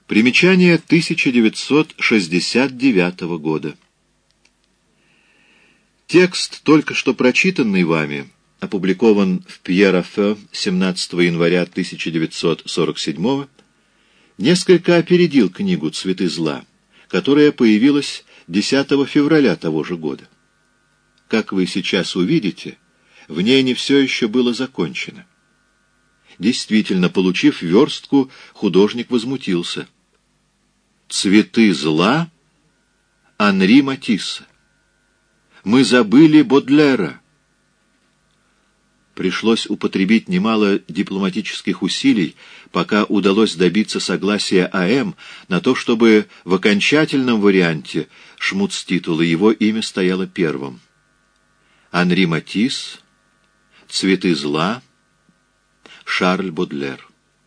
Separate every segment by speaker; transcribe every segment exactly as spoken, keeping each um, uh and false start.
Speaker 1: Примечание тысяча девятьсот шестьдесят девятого года. Текст, только что прочитанный вами, опубликован в Пьер-Афе семнадцатого января тысяча девятьсот сорок седьмого, несколько опередил книгу «Цветы зла», которая появилась десятого февраля того же года. Как вы сейчас увидите, в ней не все еще было закончено. Действительно, получив верстку, художник возмутился. «Цветы зла» Анри Матисса. Мы забыли Бодлера. Пришлось употребить немало дипломатических усилий, пока удалось добиться согласия АМ на то, чтобы в окончательном варианте шмуц-титула его имя стояло первым. Анри Матисс, «Цветы зла», Шарль Бодлер.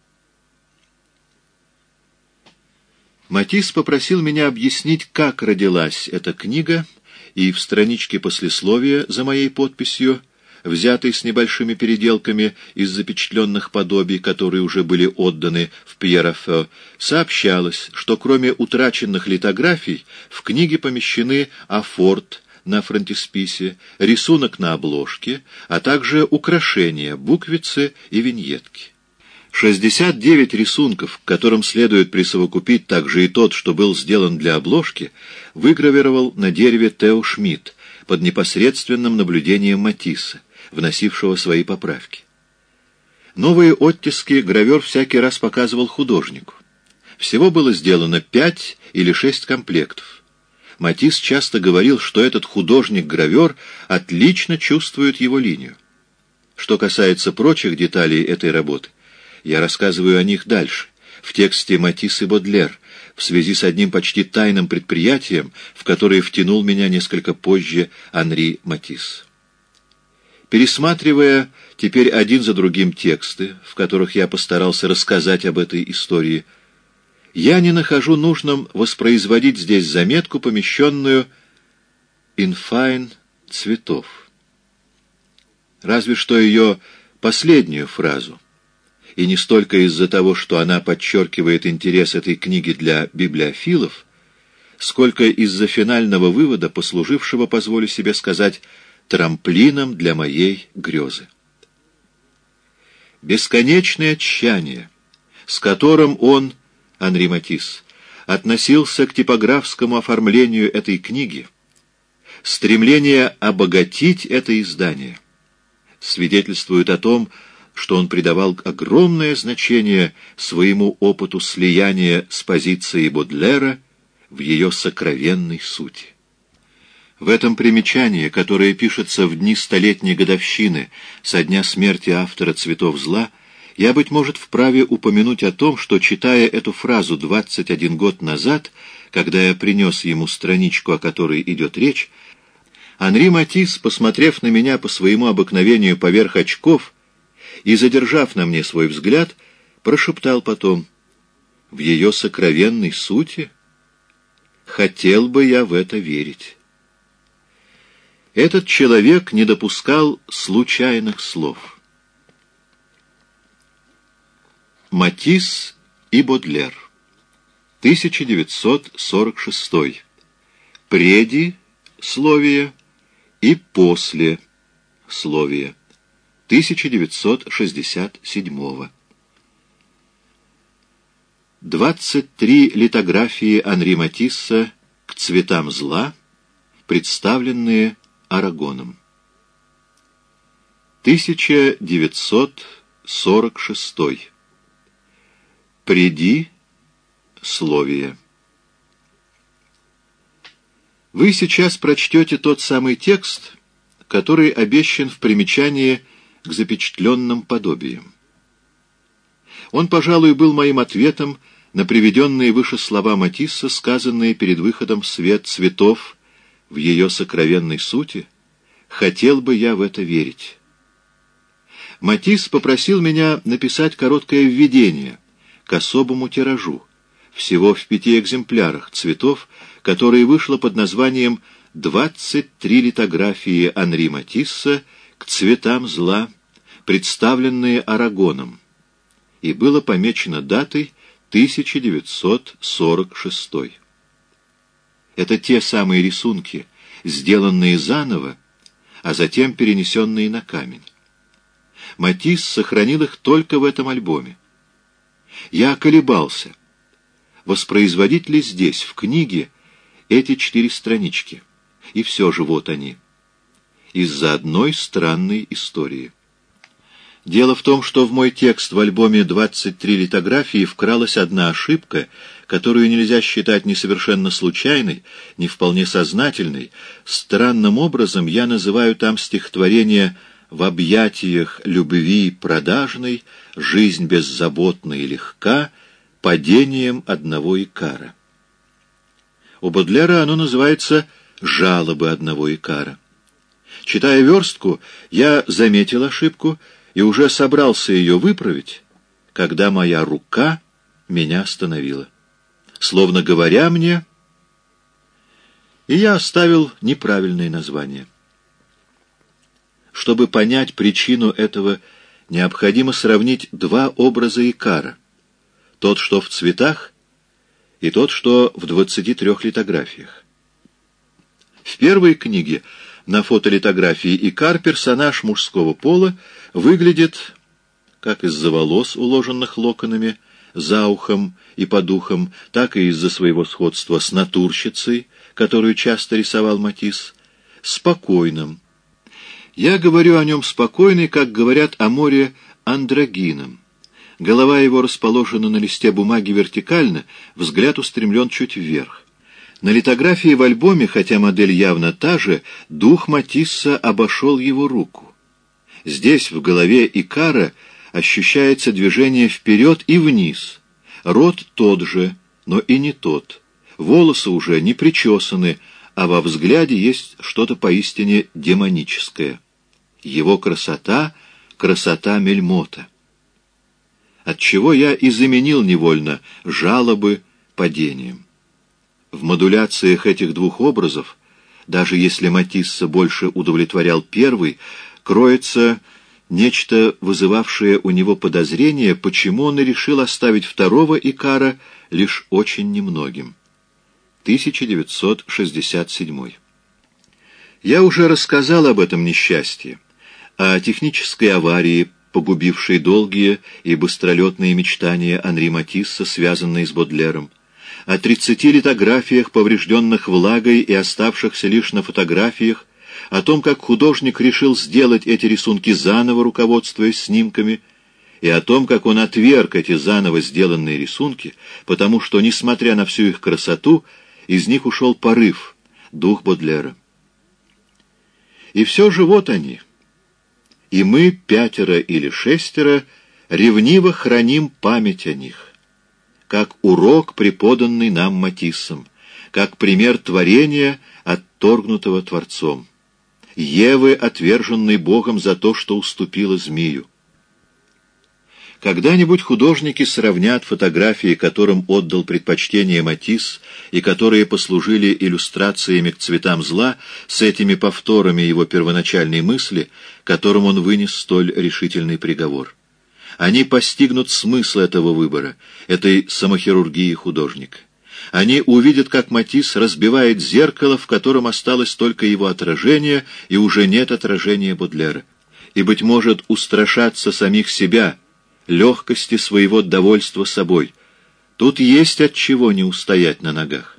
Speaker 1: Матисс попросил меня объяснить, как родилась эта книга, и в страничке послесловия за моей подписью, взятой с небольшими переделками из запечатленных подобий, которые уже были отданы в Пьер-Афе, сообщалось, что кроме утраченных литографий в книге помещены афорт на фронтисписе, рисунок на обложке, а также украшения, буквицы и виньетки. шестьдесят девять рисунков, к которым следует присовокупить также и тот, что был сделан для обложки, выгравировал на дереве Тео Шмидт под непосредственным наблюдением Матисса, вносившего свои поправки. Новые оттиски гравер всякий раз показывал художнику. Всего было сделано пять или шесть комплектов. Матисс часто говорил, что этот художник-гравер отлично чувствует его линию. Что касается прочих деталей этой работы, я рассказываю о них дальше, в тексте «Матисс и Бодлер», в связи с одним почти тайным предприятием, в которое втянул меня несколько позже Анри Матисс. Пересматривая теперь один за другим тексты, в которых я постарался рассказать об этой истории, я не нахожу нужным воспроизводить здесь заметку, помещенную «in fine» цветов. Разве что ее последнюю фразу, и не столько из-за того, что она подчеркивает интерес этой книги для библиофилов, сколько из-за финального вывода, послужившего, позволю себе сказать, трамплином для моей грезы. Бесконечное тщание, с которым он, Анри Матисс, относился к типографскому оформлению этой книги, стремление обогатить это издание, свидетельствует о том, что он придавал огромное значение своему опыту слияния с позицией Бодлера в ее сокровенной сути. В этом примечании, которое пишется в дни столетней годовщины со дня смерти автора «Цветов зла», я, быть может, вправе упомянуть о том, что, читая эту фразу двадцать один год назад, когда я принес ему страничку, о которой идет речь, Анри Матисс, посмотрев на меня по своему обыкновению поверх очков и задержав на мне свой взгляд, прошептал потом: «В ее сокровенной сути? Хотел бы я в это верить». Этот человек не допускал случайных слов. Матисс и Бодлер. тысяча девятьсот сорок шестой. Преди словие и после словие. тысяча девятьсот шестьдесят седьмого. двадцать три литографии Анри Матисса к «Цветам зла», представленные Арагоном. тысяча девятьсот сорок шестой. Преди словие. Вы сейчас прочтете тот самый текст, который обещан в примечании к запечатленным подобиям. Он, пожалуй, был моим ответом на приведенные выше слова Матисса, сказанные перед выходом в свет цветов в ее сокровенной сути. Хотел бы я в это верить. Матисс попросил меня написать короткое введение к особому тиражу, всего в пяти экземплярах цветов, которое вышло под названием «двадцать три литографии Анри Матисса к цветам зла, представленные Арагоном», и было помечено датой тысяча девятьсот сорок шестой. Это те самые рисунки, сделанные заново, а затем перенесенные на камень. Матисс сохранил их только в этом альбоме. Я колебался, воспроизводить ли здесь, в книге, эти четыре странички. И все же вот они. Из-за одной странной истории. Дело в том, что в мой текст в альбоме «двадцать три литографии» вкралась одна ошибка, которую нельзя считать ни совершенно случайной, ни вполне сознательной. Странным образом я называю там стихотворение «В объятиях любви продажной, жизнь беззаботна и легка, падением одного икара». У Бодлера оно называется «Жалобы одного икара». Читая верстку, я заметил ошибку и уже собрался ее выправить, когда моя рука меня остановила, словно говоря мне, и я оставил неправильное название. Чтобы понять причину этого, необходимо сравнить два образа икара, тот, что в цветах, и тот, что в двадцати трех литографиях. В первой книге на фотолитографии икар, персонаж мужского пола, выглядит, как из-за волос, уложенных локонами, за ухом и под ухом, так и из-за своего сходства с натурщицей, которую часто рисовал Матисс, спокойным. Я говорю о нем спокойный, как говорят о море, андрогином. Голова его расположена на листе бумаги вертикально, взгляд устремлен чуть вверх. На литографии в альбоме, хотя модель явно та же, дух Матисса обошел его руку. Здесь, в голове икара, ощущается движение вперед и вниз. Рот тот же, но и не тот. Волосы уже не причесаны, а во взгляде есть что-то поистине демоническое. Его красота — красота Мельмота. Отчего я и заменил невольно жалобы падением. В модуляциях этих двух образов, даже если Матисса больше удовлетворял первый, кроется нечто, вызывавшее у него подозрение, почему он и решил оставить второго икара лишь очень немногим. тысяча девятьсот шестьдесят седьмой. Я уже рассказал об этом несчастье, о технической аварии, погубившей долгие и быстролетные мечтания Анри Матисса, связанные с Бодлером, о тридцати литографиях, поврежденных влагой и оставшихся лишь на фотографиях, о том, как художник решил сделать эти рисунки заново, руководствуясь снимками, и о том, как он отверг эти заново сделанные рисунки, потому что, несмотря на всю их красоту, из них ушел порыв, дух Бодлера. И все же вот они. И мы, пятеро или шестеро, ревниво храним память о них, как урок, преподанный нам Матиссом, как пример творения, отторгнутого Творцом, Евы, отверженной Богом за то, что уступила змею. Когда-нибудь художники сравнят фотографии, которым отдал предпочтение Матисс и которые послужили иллюстрациями к «Цветам зла», с этими повторами его первоначальной мысли, которым он вынес столь решительный приговор. Они постигнут смысл этого выбора, этой самохирургии художника. Они увидят, как Матисс разбивает зеркало, в котором осталось только его отражение, и уже нет отражения Бодлера. И, быть может, устрашатся самих себя, легкости своего довольства собой. Тут есть от чего не устоять на ногах.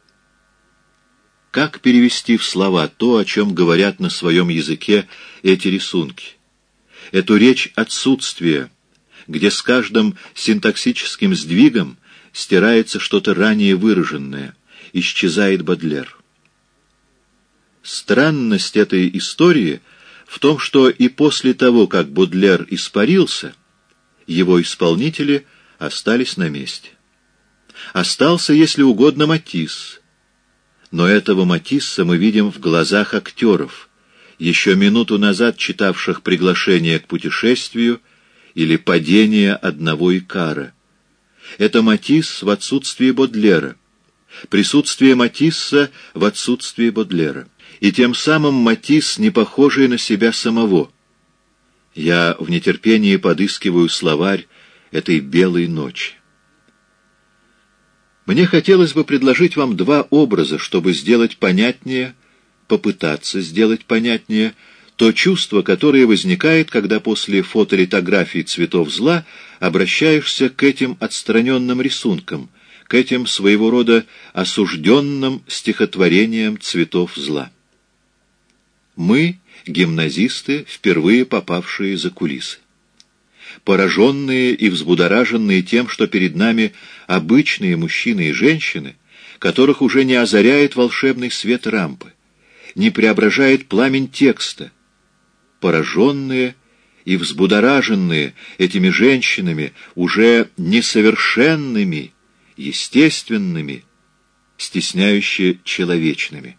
Speaker 1: Как перевести в слова то, о чем говорят на своем языке эти рисунки? Эту речь отсутствия, где с каждым синтаксическим сдвигом стирается что-то ранее выраженное, исчезает Бодлер. Странность этой истории в том, что и после того, как Бодлер испарился, его исполнители остались на месте. Остался, если угодно, Матисс. Но этого Матисса мы видим в глазах актеров, еще минуту назад читавших приглашение к путешествию или падение одного икара. Это Матисс в отсутствии Бодлера, присутствие Матисса в отсутствии Бодлера, и тем самым Матисс, не похожий на себя самого. Я в нетерпении подыскиваю словарь этой белой ночи. Мне хотелось бы предложить вам два образа, чтобы сделать понятнее, попытаться сделать понятнее то чувство, которое возникает, когда после фотолитографии цветов зла обращаешься к этим отстраненным рисункам, к этим своего рода осужденным стихотворениям цветов зла. Мы, гимназисты, впервые попавшие за кулисы. Пораженные и взбудораженные тем, что перед нами обычные мужчины и женщины, которых уже не озаряет волшебный свет рампы, не преображает пламень текста, пораженные и взбудораженные этими женщинами, уже несовершенными, естественными, стесняюще человечными.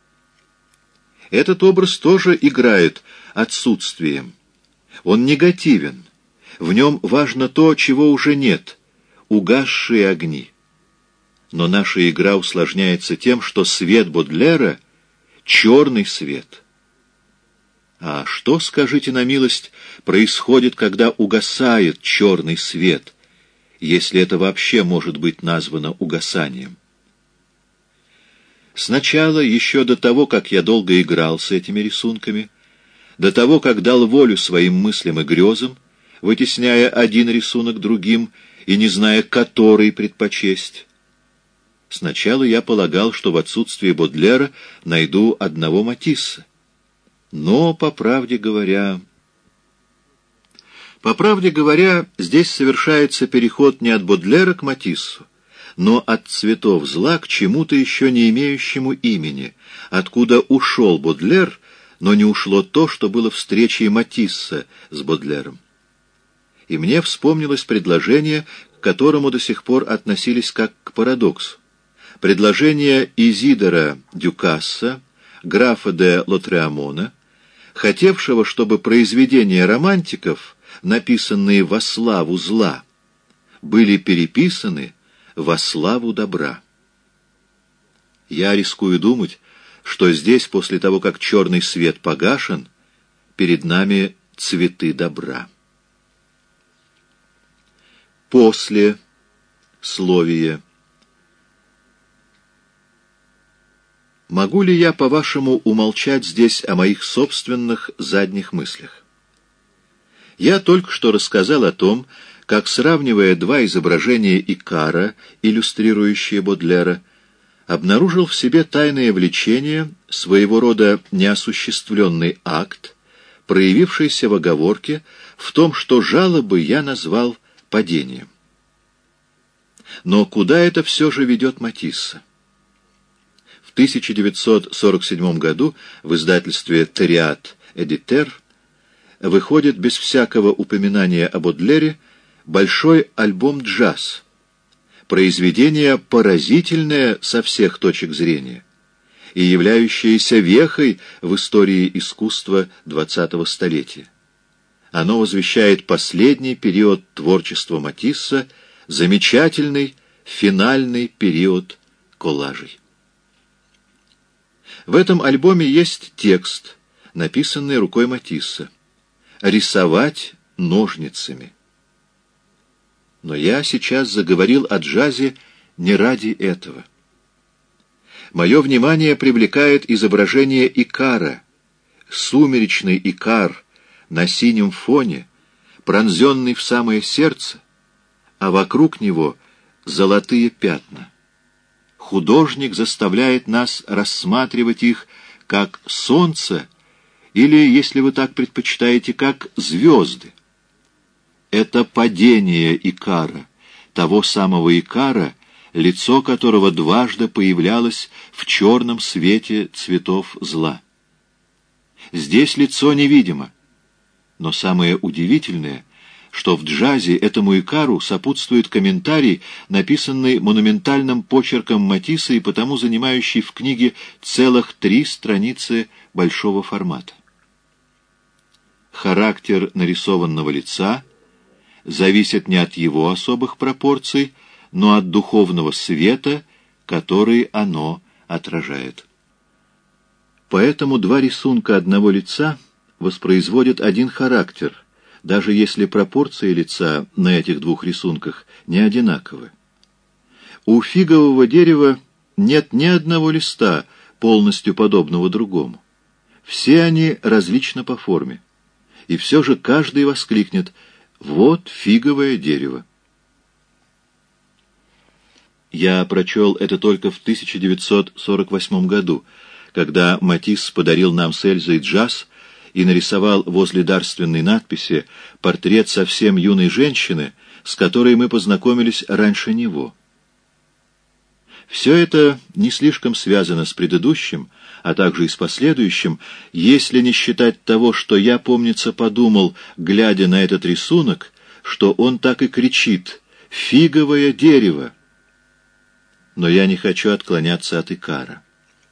Speaker 1: Этот образ тоже играет отсутствием. Он негативен. В нем важно то, чего уже нет — угасшие огни. Но наша игра усложняется тем, что свет Бодлера — черный свет. А что, скажите на милость, происходит, когда угасает черный свет, если это вообще может быть названо угасанием? Сначала, еще до того, как я долго играл с этими рисунками, до того, как дал волю своим мыслям и грезам, вытесняя один рисунок другим и не зная, который предпочесть. Сначала я полагал, что в отсутствие Бодлера найду одного Матисса. Но, по правде говоря... По правде говоря, здесь совершается переход не от Бодлера к Матиссу, но от цветов зла к чему-то еще не имеющему имени, откуда ушел Бодлер, но не ушло то, что было встречей Матисса с Бодлером. И мне вспомнилось предложение, к которому до сих пор относились как к парадоксу. Предложение Изидора Дюкасса, графа де Лотреамона, хотевшего, чтобы произведения романтиков, написанные во славу зла, были переписаны во славу добра. Я рискую думать, что здесь, после того, как черный свет погашен, перед нами цветы добра. После словие. Могу ли я, по-вашему, умолчать здесь о моих собственных задних мыслях? Я только что рассказал о том, как, сравнивая два изображения Икара, иллюстрирующие Бодлера, обнаружил в себе тайное влечение, своего рода неосуществленный акт, проявившийся в оговорке в том, что жалобы я назвал падением. Но куда это все же ведет Матисса? В тысяча девятьсот сорок седьмом году в издательстве «Териат Эдитер» выходит без всякого упоминания о Бодлере большой альбом «Джаз», произведение поразительное со всех точек зрения и являющееся вехой в истории искусства двадцатого столетия. Оно возвещает последний период творчества Матисса, замечательный финальный период коллажей. В этом альбоме есть текст, написанный рукой Матисса: «Рисовать ножницами». Но я сейчас заговорил о джазе не ради этого. Мое внимание привлекает изображение Икара, сумеречный Икар на синем фоне, пронзенный в самое сердце, а вокруг него золотые пятна. Художник заставляет нас рассматривать их как солнце или, если вы так предпочитаете, как звезды. Это падение Икара, того самого Икара, лицо которого дважды появлялось в черном свете цветов зла. Здесь лицо невидимо, но самое удивительное, что в джазе этому Икару сопутствует комментарий, написанный монументальным почерком Матисса и потому занимающий в книге целых три страницы большого формата. Характер нарисованного лица зависит не от его особых пропорций, но от духовного света, который оно отражает. Поэтому два рисунка одного лица воспроизводят один характер, даже если пропорции лица на этих двух рисунках не одинаковы. У фигового дерева нет ни одного листа, полностью подобного другому. Все они различны по форме. И все же каждый воскликнет: «Вот фиговое дерево». Я прочел это только в тысяча девятьсот сорок восьмом году, когда Матисс подарил нам с Эльзой джаз и нарисовал возле дарственной надписи портрет совсем юной женщины, с которой мы познакомились раньше него. Все это не слишком связано с предыдущим, а также и с последующим, если не считать того, что я, помнится, подумал, глядя на этот рисунок, что он так и кричит: «Фиговое дерево!» Но я не хочу отклоняться от Икара.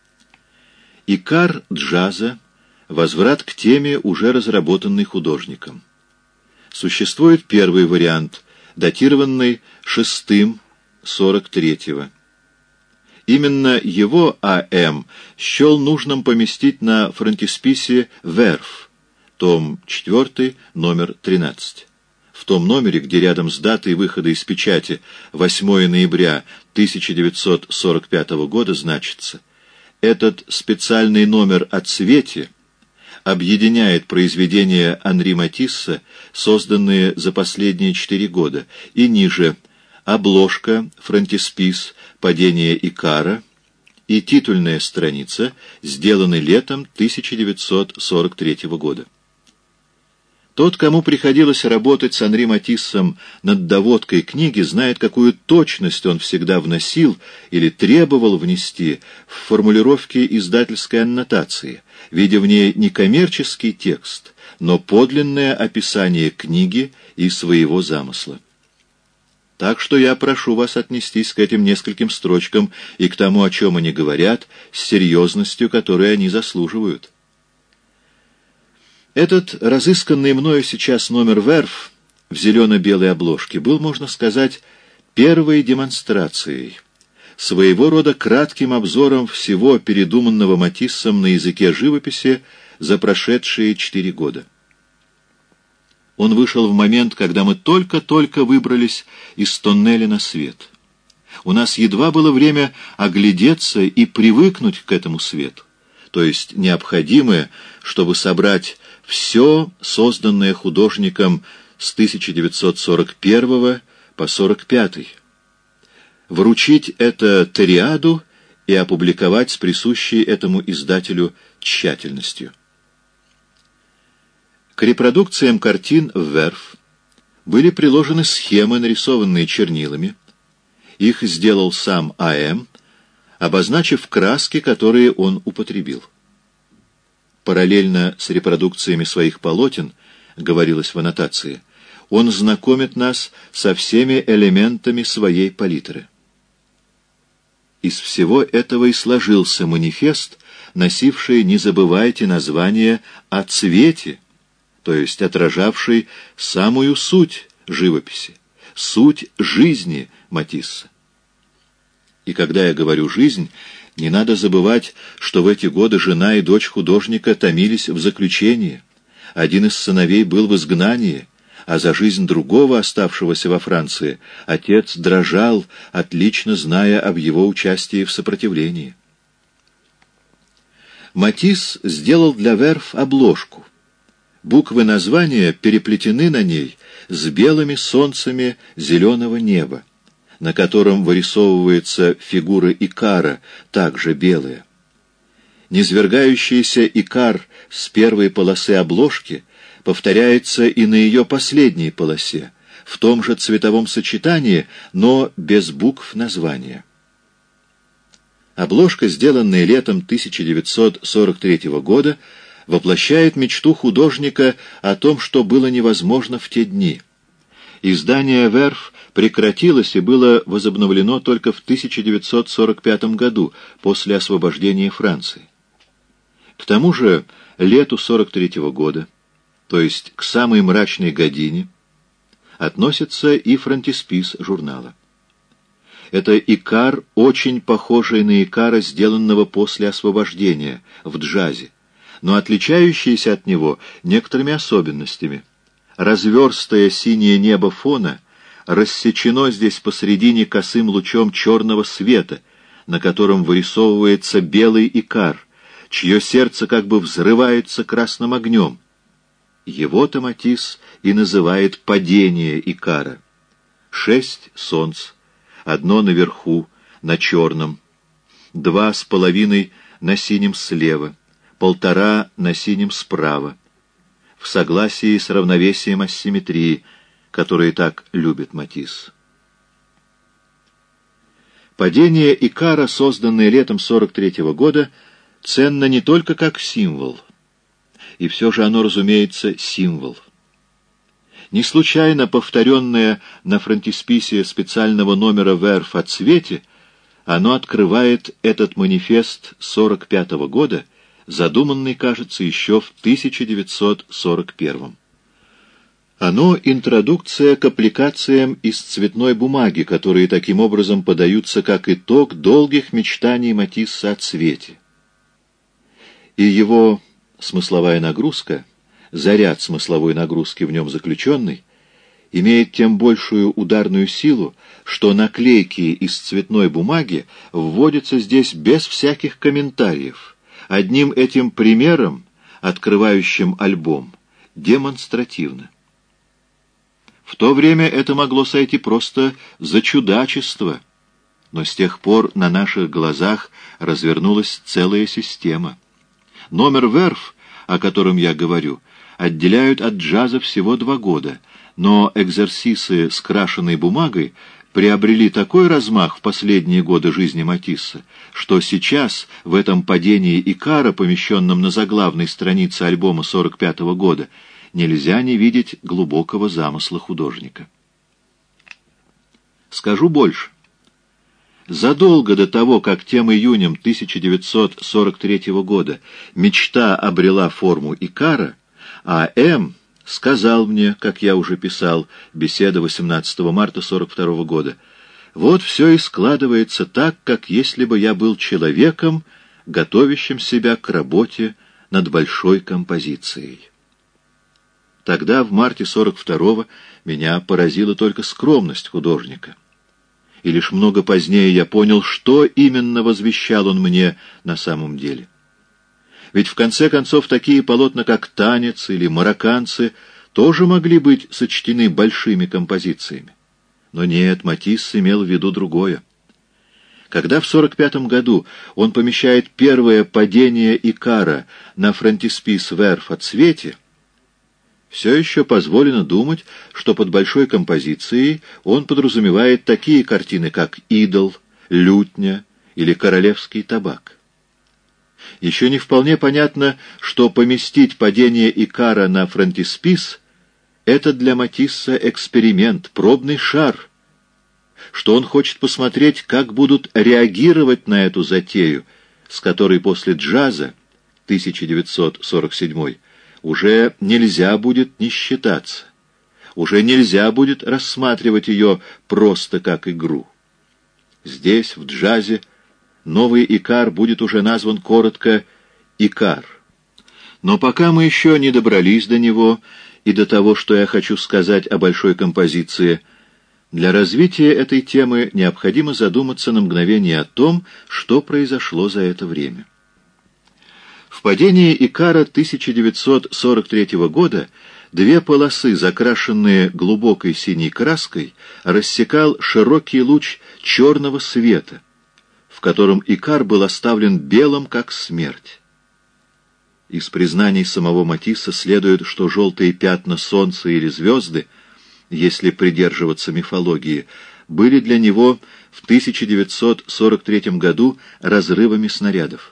Speaker 1: Икар джаза — возврат к теме, уже разработанной художником. Существует первый вариант, датированный шестым сорок третьего. Именно его А М счел нужным поместить на фронтисписе «Верф», том четвёртый, номер тринадцать. В том номере, где рядом с датой выхода из печати восьмое ноября тысяча девятьсот сорок пятого года значится: «Этот специальный номер о цвете объединяет произведения Анри Матисса, созданные за последние четыре года», и ниже обложка, фронтиспис «Падение Икара» и титульная страница сделаны летом тысяча девятьсот сорок третьего года. Тот, кому приходилось работать с Анри Матиссом над доводкой книги, знает, какую точность он всегда вносил или требовал внести в формулировки издательской аннотации, видя в ней не коммерческий текст, но подлинное описание книги и своего замысла. Так что я прошу вас отнестись к этим нескольким строчкам и к тому, о чем они говорят, с серьезностью, которой они заслуживают. Этот разысканный мною сейчас номер «Верф» в зелено-белой обложке был, можно сказать, первой демонстрацией, своего рода кратким обзором всего передуманного Матиссом на языке живописи за прошедшие четыре года. Он вышел в момент, когда мы только-только выбрались из тоннеля на свет. У нас едва было время оглядеться и привыкнуть к этому свету, то есть необходимое, чтобы собрать все, созданное художником с тысяча девятьсот сорок первого по сорок пятый, вручить это Ториаду и опубликовать с присущей этому издателю тщательностью. К репродукциям картин в Верф были приложены схемы, нарисованные чернилами. Их сделал сам А М, обозначив краски, которые он употребил. Параллельно с репродукциями своих полотен, говорилось в аннотации, он знакомит нас со всеми элементами своей палитры. Из всего этого и сложился манифест, носивший, не забывайте, название «О цвете», то есть отражавший самую суть живописи, суть жизни Матисса. И когда я говорю «жизнь», не надо забывать, что в эти годы жена и дочь художника томились в заключении. Один из сыновей был в изгнании, а за жизнь другого, оставшегося во Франции, отец дрожал, отлично зная об его участии в сопротивлении. Матисс сделал для Верф обложку. Буквы названия переплетены на ней с белыми солнцами зеленого неба, на котором вырисовывается фигура Икара, также белая. Низвергающийся Икар с первой полосы обложки повторяется и на ее последней полосе, в том же цветовом сочетании, но без букв названия. Обложка, сделанная летом тысяча девятьсот сорок третьего года, воплощает мечту художника о том, что было невозможно в те дни. Издание «Верф» прекратилось и было возобновлено только в тысяча девятьсот сорок пятом году, после освобождения Франции. К тому же лету сорок третьего года, то есть к самой мрачной године, относится и фронтиспис журнала. Это Икар, очень похожий на Икара, сделанного после освобождения, в джазе, но отличающийся от него некоторыми особенностями. Разверстое синее небо фона рассечено здесь посредине косым лучом черного света, на котором вырисовывается белый икар, чье сердце как бы взрывается красным огнем. Его-то Матисс и называет падение икара. Шесть солнц, одно наверху, на черном, два с половиной на синем слева, полтора на синем справа, в согласии с равновесием асимметрии, которые так любит Матисс. Падение икара, созданное летом сорок третьего года, ценно не только как символ, и все же оно, разумеется, символ. Не случайно повторенное на фронтисписе специального номера «Верф» о цвете, оно открывает этот манифест сорок пятого года, задуманный, кажется, еще в тысяча девятьсот сорок первом. Оно — интродукция к аппликациям из цветной бумаги, которые таким образом подаются как итог долгих мечтаний Матисса о цвете. И его смысловая нагрузка, заряд смысловой нагрузки в нем заключенный, имеет тем большую ударную силу, что наклейки из цветной бумаги вводятся здесь без всяких комментариев, одним этим примером, открывающим альбом, демонстративно. В то время это могло сойти просто за чудачество, но с тех пор на наших глазах развернулась целая система. Номер «Верф», о котором я говорю, отделяют от джаза всего два года, но экзерсисы с крашеной бумагой приобрели такой размах в последние годы жизни Матисса, что сейчас, в этом падении икара, помещенном на заглавной странице альбома сорок пятого года, нельзя не видеть глубокого замысла художника. Скажу больше. Задолго до того, как тем июнем тысяча девятьсот сорок третьего года мечта обрела форму икара, А М сказал мне, как я уже писал, беседа восемнадцатого марта сорок второго года, вот все и складывается так, как если бы я был человеком, готовящим себя к работе над большой композицией. Тогда, в марте сорок второго, меня поразила только скромность художника. И лишь много позднее я понял, что именно возвещал он мне на самом деле. Ведь в конце концов такие полотна, как «Танец» или «Марокканцы», тоже могли быть сочтены большими композициями. Но нет, Матисс имел в виду другое. Когда в сорок пятом году он помещает первое падение икара на фронтиспис «Верф» о цвете, все еще позволено думать, что под большой композицией он подразумевает такие картины, как «Идол», «Лютня» или «Королевский табак». Еще не вполне понятно, что поместить падение икара на фронтиспис — это для Матисса эксперимент, пробный шар, что он хочет посмотреть, как будут реагировать на эту затею, с которой после джаза тысяча девятьсот сорок седьмой уже нельзя будет не считаться, уже нельзя будет рассматривать ее просто как игру. Здесь, в джазе, новый икар будет уже назван коротко «Икар». Но пока мы еще не добрались до него и до того, что я хочу сказать о большой композиции, для развития этой темы необходимо задуматься на мгновение о том, что произошло за это время. В падении икара тысяча девятьсот сорок третьего года две полосы, закрашенные глубокой синей краской, рассекал широкий луч черного света, в котором икар был оставлен белым, как смерть. Из признаний самого Матисса следует, что желтые пятна солнца или звезды, если придерживаться мифологии, были для него в тысяча девятьсот сорок третьем году разрывами снарядов.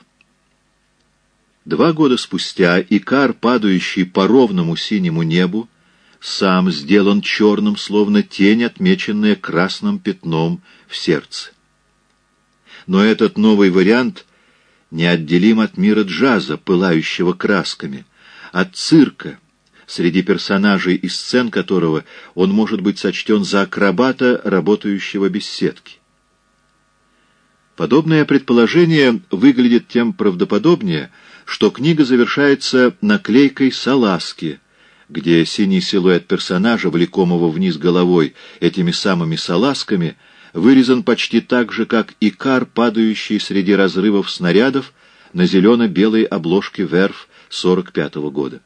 Speaker 1: Два года спустя икар, падающий по ровному синему небу, сам сделан черным, словно тень, отмеченная красным пятном в сердце. Но этот новый вариант неотделим от мира джаза, пылающего красками, от цирка, среди персонажей и сцен которого он может быть сочтен за акробата, работающего без сетки. Подобное предположение выглядит тем правдоподобнее, что книга завершается наклейкой салазки, где синий силуэт персонажа, влекомого вниз головой этими самыми салазками, вырезан почти так же, как икар, падающий среди разрывов снарядов на зелено-белой обложке Верф сорок пятого года.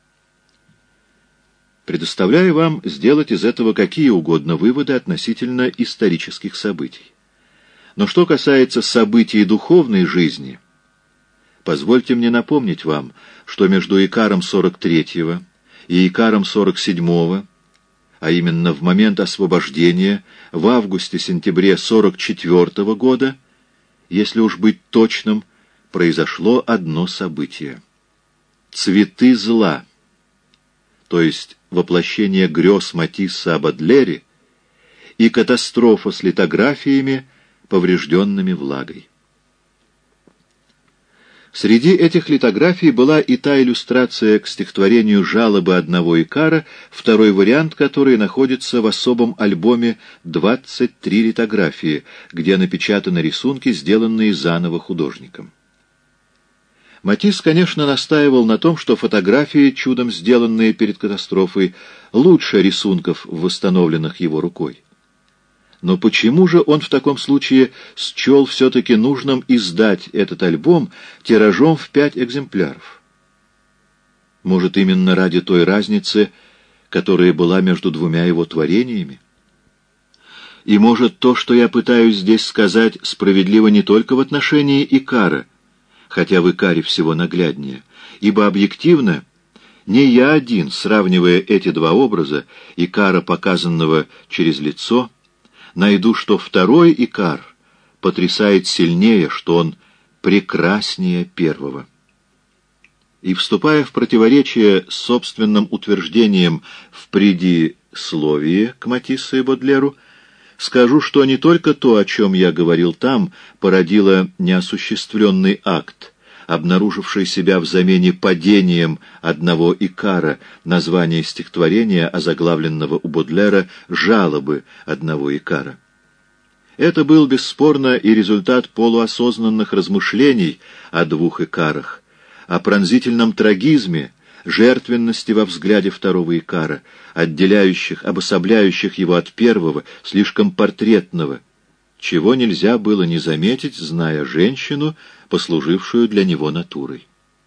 Speaker 1: Предоставляю вам сделать из этого какие угодно выводы относительно исторических событий. Но что касается событий духовной жизни, позвольте мне напомнить вам, что между икаром сорок третьего и икаром сорок седьмого, а именно в момент освобождения в августе-сентябре сорок четвертого года, если уж быть точным, произошло одно событие. Цветы зла, то есть воплощение грез Матисса о Бодлере, и катастрофа с литографиями, поврежденными влагой. Среди этих литографий была и та иллюстрация к стихотворению «Жалобы одного икара», второй вариант которой находится в особом альбоме «двадцать три литографии», где напечатаны рисунки, сделанные заново художником. Матисс, конечно, настаивал на том, что фотографии, чудом сделанные перед катастрофой, лучше рисунков, восстановленных его рукой. Но почему же он в таком случае счел все-таки нужным издать этот альбом тиражом в пять экземпляров? Может, именно ради той разницы, которая была между двумя его творениями? И может, то, что я пытаюсь здесь сказать, справедливо не только в отношении икара, хотя в икаре всего нагляднее, ибо объективно не я один, сравнивая эти два образа, икара, показанного через лицо, найду, что второй икар потрясает сильнее, что он прекраснее первого. И, вступая в противоречие с собственным утверждением в предисловии к Матиссу и Бодлеру, скажу, что не только то, о чем я говорил там, породило неосуществленный акт, обнаруживший себя в замене падением одного икара, название стихотворения, озаглавленного у Бодлера «Жалобы одного икара». Это был бесспорно и результат полуосознанных размышлений о двух икарах, о пронзительном трагизме, жертвенности во взгляде второго икара, отделяющих, обособляющих его от первого, слишком портретного, чего нельзя было не заметить, зная женщину, послужившую для него натурой.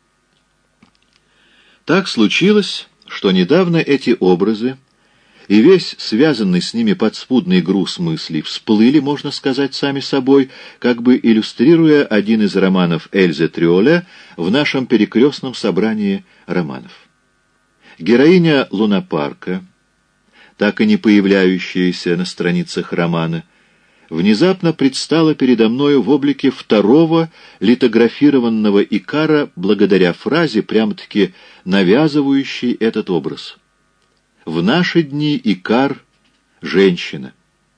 Speaker 1: Так случилось, что недавно эти образы и весь связанный с ними подспудный груз мыслей всплыли, можно сказать, сами собой, как бы иллюстрируя один из романов Эльзы Трюоле в нашем перекрестном собрании романов. Героиня Лунапарка, так и не появляющаяся на страницах романа, внезапно предстала передо мною в облике второго литографированного икара благодаря фразе, прям-таки навязывающей этот образ. В наши дни икар — женщина.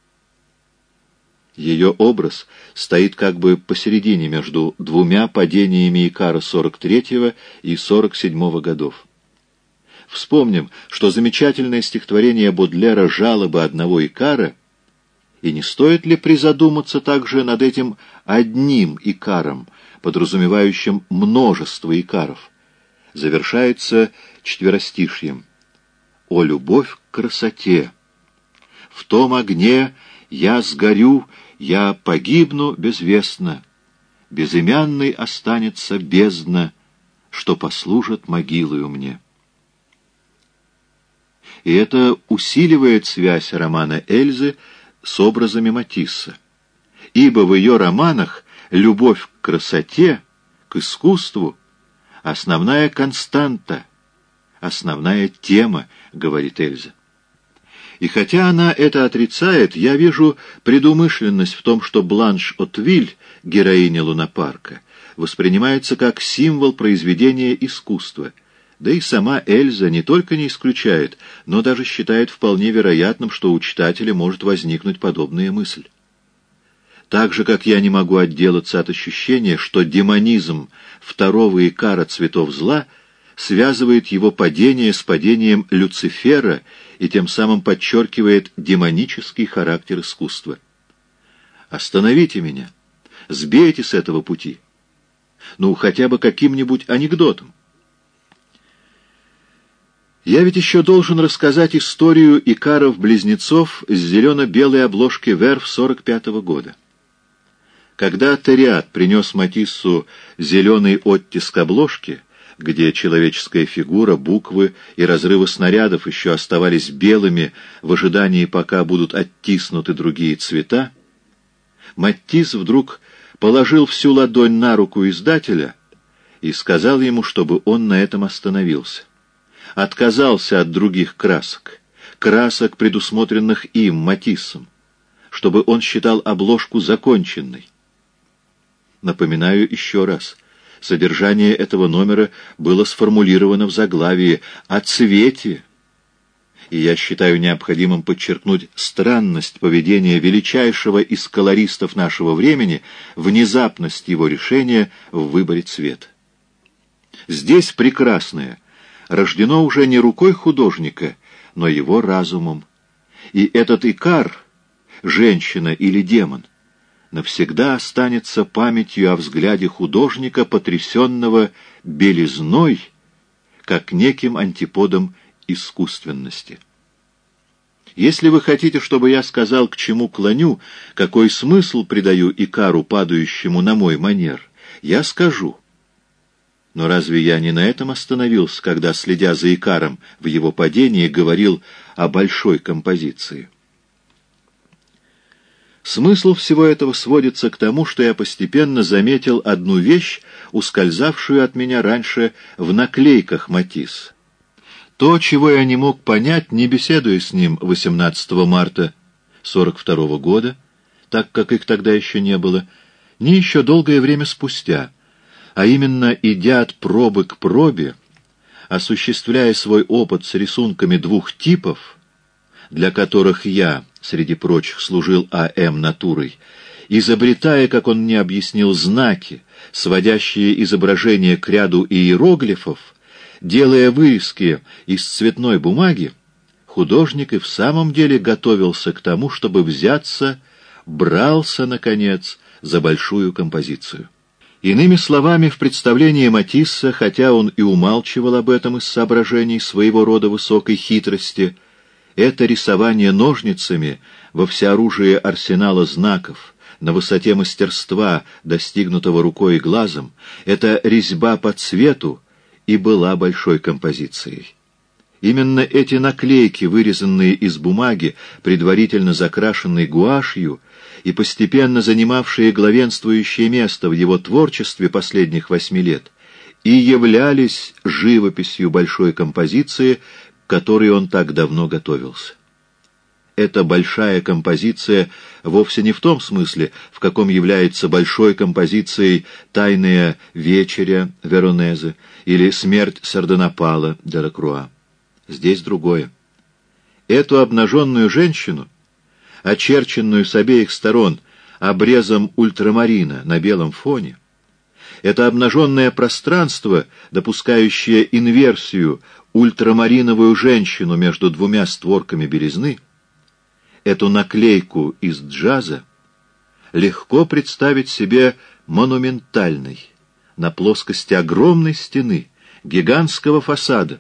Speaker 1: Ее образ стоит как бы посередине между двумя падениями икара сорок третьего и сорок седьмого годов. Вспомним, что замечательное стихотворение Бодлера «Жалобы одного икара», и не стоит ли призадуматься также над этим одним икаром, подразумевающим множество икаров, завершается четверостишьем: «О, любовь к красоте! В том огне я сгорю, я погибну безвестно, безымянной останется бездна, что послужит могилою мне». И это усиливает связь романа Эльзы с образами Матисса, ибо в ее романах любовь к красоте, к искусству — основная константа, основная тема, говорит Эльза. И хотя она это отрицает, я вижу предумышленность в том, что Бланш Отвиль, героиня Лунапарка, воспринимается как символ произведения искусства. Да и сама Эльза не только не исключает, но даже считает вполне вероятным, что у читателя может возникнуть подобная мысль. Так же, как я не могу отделаться от ощущения, что демонизм второго икара «Цветов зла» связывает его падение с падением Люцифера и тем самым подчеркивает демонический характер искусства. Остановите меня, сбейте с этого пути. Ну, хотя бы каким-нибудь анекдотом. Я ведь еще должен рассказать историю икаров-близнецов с зелено-белой обложки Верф сорок пятого года. Когда Териат принес Матиссу зеленый оттиск обложки, где человеческая фигура, буквы и разрывы снарядов еще оставались белыми в ожидании, пока будут оттиснуты другие цвета, Матисс вдруг положил всю ладонь на руку издателя и сказал ему, чтобы он на этом остановился. Отказался от других красок, красок, предусмотренных им, Матиссом, чтобы он считал обложку законченной. Напоминаю еще раз, содержание этого номера было сформулировано в заглавии «О цвете», и я считаю необходимым подчеркнуть странность поведения величайшего из колористов нашего времени, внезапность его решения в выборе цвета. Здесь прекрасное рождено уже не рукой художника, но его разумом. И этот икар, женщина или демон, навсегда останется памятью о взгляде художника, потрясенного белизной, как неким антиподом искусственности. Если вы хотите, чтобы я сказал, к чему клоню, какой смысл придаю икару, падающему на мой манер, я скажу. Но разве я не на этом остановился, когда, следя за икаром в его падении, говорил о большой композиции? Смысл всего этого сводится к тому, что я постепенно заметил одну вещь, ускользавшую от меня раньше в наклейках Матисса. То, чего я не мог понять, не беседуя с ним восемнадцатого марта сорок второго года, так как их тогда еще не было, ни еще долгое время спустя, а именно идя от пробы к пробе, осуществляя свой опыт с рисунками двух типов, для которых я, среди прочих, служил А.М. натурой, изобретая, как он мне объяснил, знаки, сводящие изображения к ряду иероглифов, делая вырезки из цветной бумаги, художник и в самом деле готовился к тому, чтобы взяться, брался, наконец, за большую композицию. Иными словами, в представлении Матисса, хотя он и умалчивал об этом из соображений своего рода высокой хитрости, это рисование ножницами во всеоружии арсенала знаков, на высоте мастерства, достигнутого рукой и глазом, это резьба по цвету, и была большой композицией. Именно эти наклейки, вырезанные из бумаги, предварительно закрашенной гуашью, и постепенно занимавшие главенствующее место в его творчестве последних восьми лет, и являлись живописью большой композиции, к которой он так давно готовился. Эта большая композиция вовсе не в том смысле, в каком является большой композицией «Тайная вечеря» Веронезе или «Смерть Сардонапала» Делакруа. Здесь другое. Эту обнаженную женщину, очерченную с обеих сторон обрезом ультрамарина на белом фоне, это обнаженное пространство, допускающее инверсию, ультрамариновую женщину между двумя створками белизны, эту наклейку из джаза легко представить себе монументальной, на плоскости огромной стены, гигантского фасада,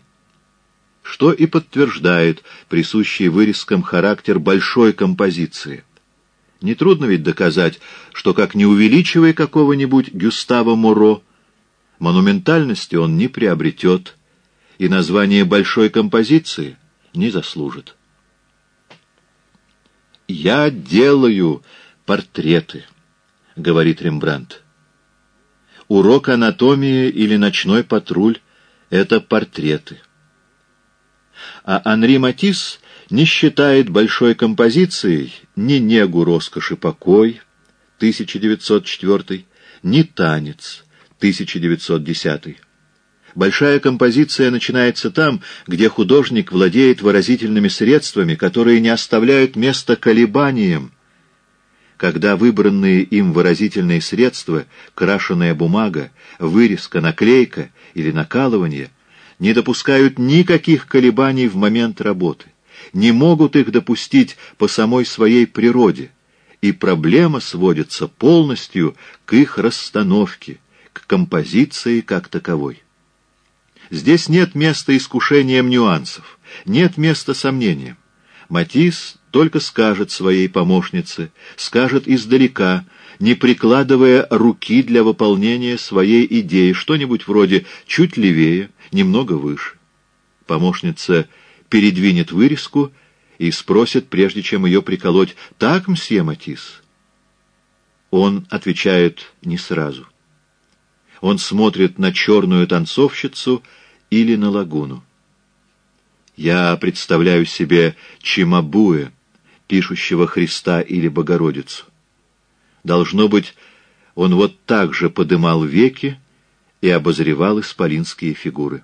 Speaker 1: что и подтверждает присущий вырезкам характер большой композиции. Нетрудно ведь доказать, что, как не увеличивая какого-нибудь Гюстава Моро, монументальности он не приобретет, и название большой композиции не заслужит. «Я делаю портреты», — говорит Рембрандт. Урок анатомии или ночной патруль — это портреты. А Анри Матисс не считает большой композицией ни «Негу, роскошь и покой» тысяча девятьсот четвёртый, ни «Танец» тысяча девятьсот десятый. Большая композиция начинается там, где художник владеет выразительными средствами, которые не оставляют места колебаниям. Когда выбранные им выразительные средства, крашеная бумага, вырезка, наклейка или накалывание, не допускают никаких колебаний в момент работы, не могут их допустить по самой своей природе, и проблема сводится полностью к их расстановке, к композиции как таковой. Здесь нет места искушениям нюансов, нет места сомнениям. Матисс только скажет своей помощнице, скажет издалека, не прикладывая руки для выполнения своей идеи, что-нибудь вроде «чуть левее», немного выше. Помощница передвинет вырезку и спросит, прежде чем ее приколоть: «Так, мсье Матисс?» Он отвечает не сразу. Он смотрит на черную танцовщицу или на лагуну. Я представляю себе Чимабуэ, пишущего Христа или Богородицу. Должно быть, он вот так же подымал веки и обозревал исполинские фигуры.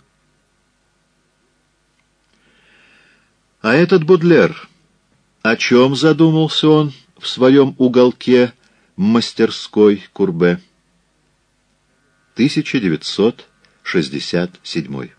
Speaker 1: А этот Бодлер, о чем задумался он в своем уголке мастерской Курбе? тысяча девятьсот шестьдесят седьмой